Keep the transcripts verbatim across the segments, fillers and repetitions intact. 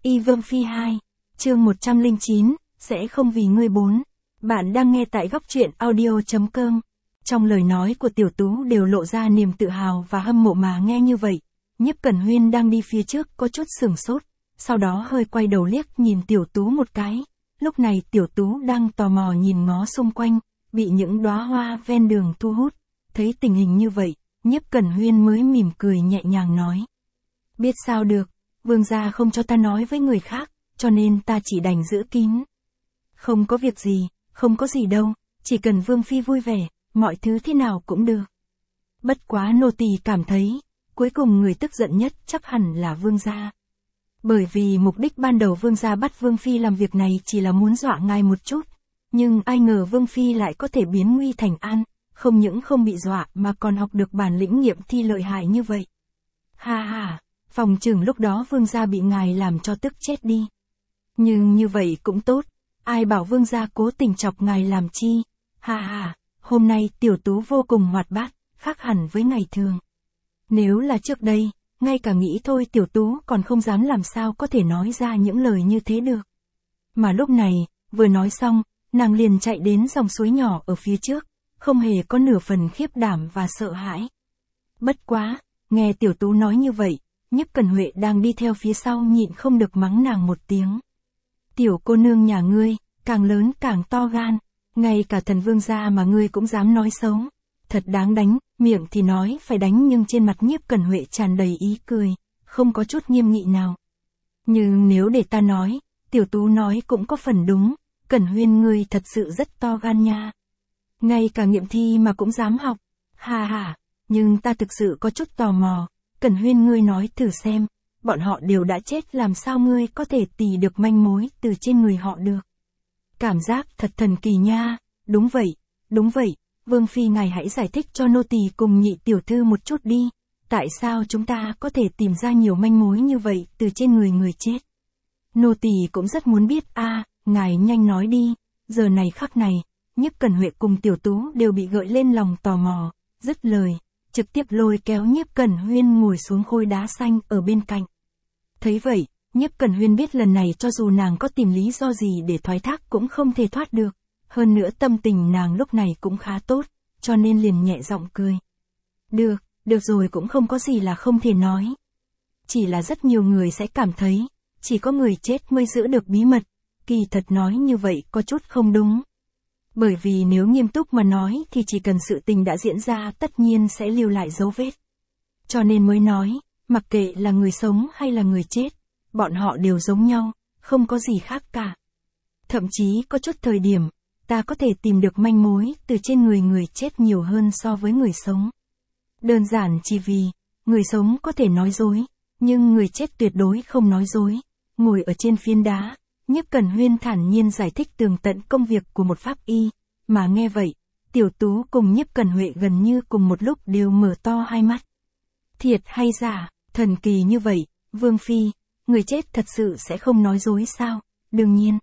Y Vương Phi hai, chương một trăm lẻ chín, sẽ không vì ngươi bốn. Bạn đang nghe tại góc truyện audio.com. Trong lời nói của Tiểu Tú đều lộ ra niềm tự hào và hâm mộ mà nghe như vậy. Nhiếp Cẩn Huyên đang đi phía trước có chút sửng sốt, sau đó hơi quay đầu liếc nhìn Tiểu Tú một cái. Lúc này Tiểu Tú đang tò mò nhìn ngó xung quanh, bị những đóa hoa ven đường thu hút. Thấy tình hình như vậy, Nhiếp Cẩn Huyên mới mỉm cười nhẹ nhàng nói. Biết sao được, vương gia không cho ta nói với người khác, cho nên ta chỉ đành giữ kín. Không có việc gì, không có gì đâu, chỉ cần Vương Phi vui vẻ, mọi thứ thế nào cũng được. Bất quá nô tỳ cảm thấy, cuối cùng người tức giận nhất chắc hẳn là vương gia. Bởi vì mục đích ban đầu vương gia bắt Vương Phi làm việc này chỉ là muốn dọa ngài một chút, nhưng ai ngờ Vương Phi lại có thể biến nguy thành an, không những không bị dọa mà còn học được bản lĩnh nghiệm thi lợi hại như vậy. Ha ha, phòng chừng lúc đó vương gia bị ngài làm cho tức chết đi. Nhưng như vậy cũng tốt, ai bảo vương gia cố tình chọc ngài làm chi. Ha ha, hôm nay Tiểu Tú vô cùng hoạt bát, khác hẳn với ngày thường. Nếu là trước đây, ngay cả nghĩ thôi Tiểu Tú còn không dám làm sao có thể nói ra những lời như thế được. Mà lúc này, vừa nói xong, nàng liền chạy đến dòng suối nhỏ ở phía trước, không hề có nửa phần khiếp đảm và sợ hãi. Bất quá, nghe Tiểu Tú nói như vậy, Nhiếp Cẩn Huệ đang đi theo phía sau nhịn không được mắng nàng một tiếng. Tiểu cô nương nhà ngươi, càng lớn càng to gan, ngay cả thần vương gia mà ngươi cũng dám nói xấu. Thật đáng đánh, miệng thì nói phải đánh nhưng trên mặt Nhiếp Cẩn Huệ tràn đầy ý cười, không có chút nghiêm nghị nào. Nhưng nếu để ta nói, Tiểu Tú nói cũng có phần đúng, Cẩn Huyên ngươi thật sự rất to gan nha. Ngay cả nghiệm thi mà cũng dám học. Ha ha, nhưng ta thực sự có chút tò mò. Cẩn Huyên ngươi nói thử xem, bọn họ đều đã chết làm sao ngươi có thể tì được manh mối từ trên người họ được. Cảm giác thật thần kỳ nha, đúng vậy, đúng vậy, Vương Phi ngài hãy giải thích cho nô tỳ cùng nhị tiểu thư một chút đi, tại sao chúng ta có thể tìm ra nhiều manh mối như vậy từ trên người người chết. Nô tỳ cũng rất muốn biết a, à, ngài nhanh nói đi, giờ này khắc này, Nhiếp Cẩn Huệ cùng Tiểu Tú đều bị gợi lên lòng tò mò, dứt lời. Trực tiếp lôi kéo Nhiếp Cẩn Huyên ngồi xuống khối đá xanh ở bên cạnh. Thấy vậy, Nhiếp Cẩn Huyên biết lần này cho dù nàng có tìm lý do gì để thoái thác cũng không thể thoát được. Hơn nữa tâm tình nàng lúc này cũng khá tốt, cho nên liền nhẹ giọng cười. Được, được rồi cũng không có gì là không thể nói. Chỉ là rất nhiều người sẽ cảm thấy, chỉ có người chết mới giữ được bí mật, kỳ thật nói như vậy có chút không đúng. Bởi vì nếu nghiêm túc mà nói thì chỉ cần sự tình đã diễn ra tất nhiên sẽ lưu lại dấu vết. Cho nên mới nói, mặc kệ là người sống hay là người chết, bọn họ đều giống nhau, không có gì khác cả. Thậm chí có chút thời điểm, ta có thể tìm được manh mối từ trên người người chết nhiều hơn so với người sống. Đơn giản chỉ vì, người sống có thể nói dối, nhưng người chết tuyệt đối không nói dối. Ngồi ở trên phiến đá, Nhiếp Cẩn Huyên thản nhiên giải thích tường tận công việc của một pháp y, mà nghe vậy, Tiểu Tú cùng Nhiếp Cẩn Huệ gần như cùng một lúc đều mở to hai mắt. Thiệt hay giả, thần kỳ như vậy, Vương Phi, người chết thật sự sẽ không nói dối sao? Đương nhiên.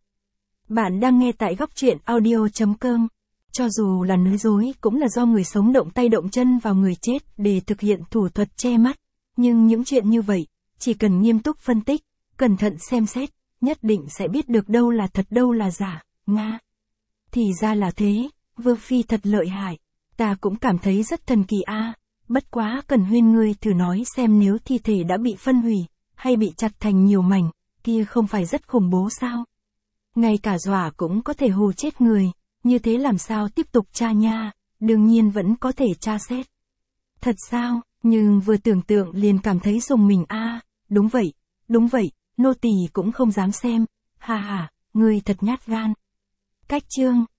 Bạn đang nghe tại góc truyện audio.com. Cho dù là nói dối cũng là do người sống động tay động chân vào người chết để thực hiện thủ thuật che mắt. Nhưng những chuyện như vậy, chỉ cần nghiêm túc phân tích, cẩn thận xem xét, nhất định sẽ biết được đâu là thật đâu là giả, nga. Thì ra là thế, Vương Phi thật lợi hại, ta cũng cảm thấy rất thần kỳ a. À. Bất quá Cẩn Huyên ngươi thử nói xem nếu thi thể đã bị phân hủy, hay bị chặt thành nhiều mảnh, kia không phải rất khủng bố sao? Ngay cả dọa cũng có thể hù chết người, như thế làm sao tiếp tục tra nha, đương nhiên vẫn có thể tra xét. Thật sao, nhưng vừa tưởng tượng liền cảm thấy rùng mình a. À. Đúng vậy, đúng vậy. Nô tỳ cũng không dám xem, ha ha, ngươi thật nhát gan. Cách chương